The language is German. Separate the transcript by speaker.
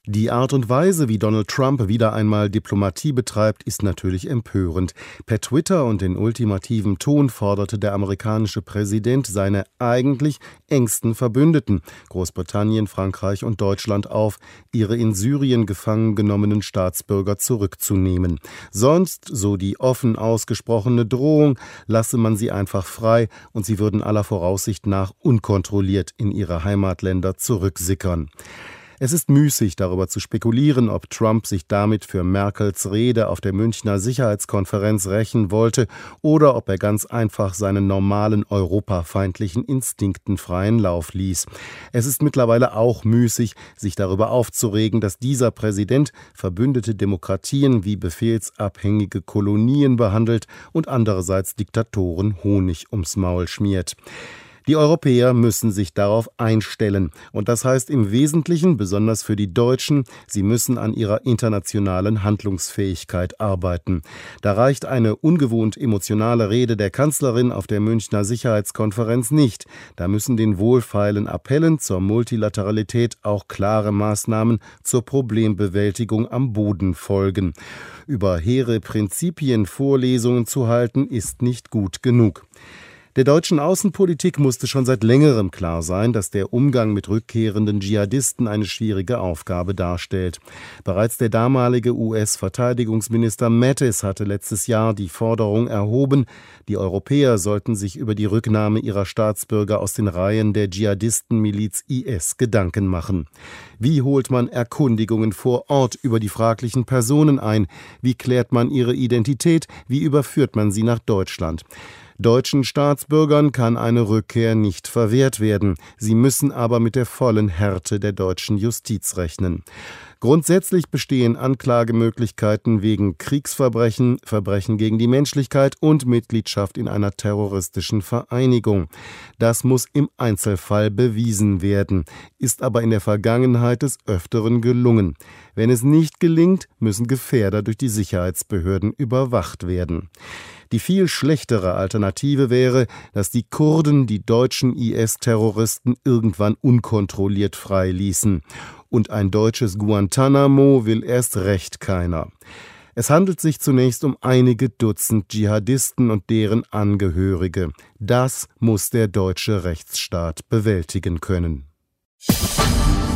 Speaker 1: Die Art und Weise, wie Donald Trump wieder einmal Diplomatie betreibt, ist natürlich empörend. Per Twitter und in ultimativem Ton forderte der amerikanische Präsident seine eigentlich engsten Verbündeten, Großbritannien, Frankreich und Deutschland, auf, ihre in Syrien gefangen genommenen Staatsbürger zurückzunehmen. Sonst, so die offen ausgesprochene Drohung, lasse man sie einfach frei und sie würden aller Voraussicht nach unkontrolliert in ihre Heimatländer zurücksickern. Es ist müßig, darüber zu spekulieren, ob Trump sich damit für Merkels Rede auf der Münchner Sicherheitskonferenz rächen wollte oder ob er ganz einfach seinen normalen europafeindlichen Instinkten freien Lauf ließ. Es ist mittlerweile auch müßig, sich darüber aufzuregen, dass dieser Präsident verbündete Demokratien wie befehlsabhängige Kolonien behandelt und andererseits Diktatoren Honig ums Maul schmiert. Die Europäer müssen sich darauf einstellen. Und das heißt im Wesentlichen, besonders für die Deutschen, sie müssen an ihrer internationalen Handlungsfähigkeit arbeiten. Da reicht eine ungewohnt emotionale Rede der Kanzlerin auf der Münchner Sicherheitskonferenz nicht. Da müssen den wohlfeilen Appellen zur Multilateralität auch klare Maßnahmen zur Problembewältigung am Boden folgen. Über hehre Prinzipien Vorlesungen zu halten, ist nicht gut genug. Der deutschen Außenpolitik musste schon seit längerem klar sein, dass der Umgang mit rückkehrenden Dschihadisten eine schwierige Aufgabe darstellt. Bereits der damalige US-Verteidigungsminister Mattis hatte letztes Jahr die Forderung erhoben, die Europäer sollten sich über die Rücknahme ihrer Staatsbürger aus den Reihen der Dschihadistenmiliz IS Gedanken machen. Wie holt man Erkundigungen vor Ort über die fraglichen Personen ein? Wie klärt man ihre Identität? Wie überführt man sie nach Deutschland? Deutschen Staatsbürgern kann eine Rückkehr nicht verwehrt werden. Sie müssen aber mit der vollen Härte der deutschen Justiz rechnen. Grundsätzlich bestehen Anklagemöglichkeiten wegen Kriegsverbrechen, Verbrechen gegen die Menschlichkeit und Mitgliedschaft in einer terroristischen Vereinigung. Das muss im Einzelfall bewiesen werden, ist aber in der Vergangenheit des Öfteren gelungen. Wenn es nicht gelingt, müssen Gefährder durch die Sicherheitsbehörden überwacht werden. Die viel schlechtere Alternative wäre, dass die Kurden die deutschen IS-Terroristen irgendwann unkontrolliert freiließen. Und ein deutsches Guantanamo will erst recht keiner. Es handelt sich zunächst um einige Dutzend Dschihadisten und deren Angehörige. Das muss der deutsche Rechtsstaat bewältigen können.